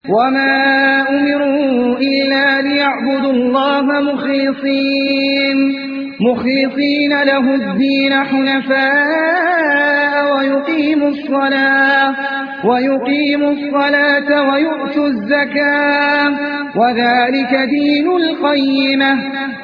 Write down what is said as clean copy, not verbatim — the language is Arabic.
وما أمروا إلا ليعبدوا الله مخلصين له الدين حنفاء ويقيموا الصلاة ويؤتوا الزكاة وذلك دين القيمة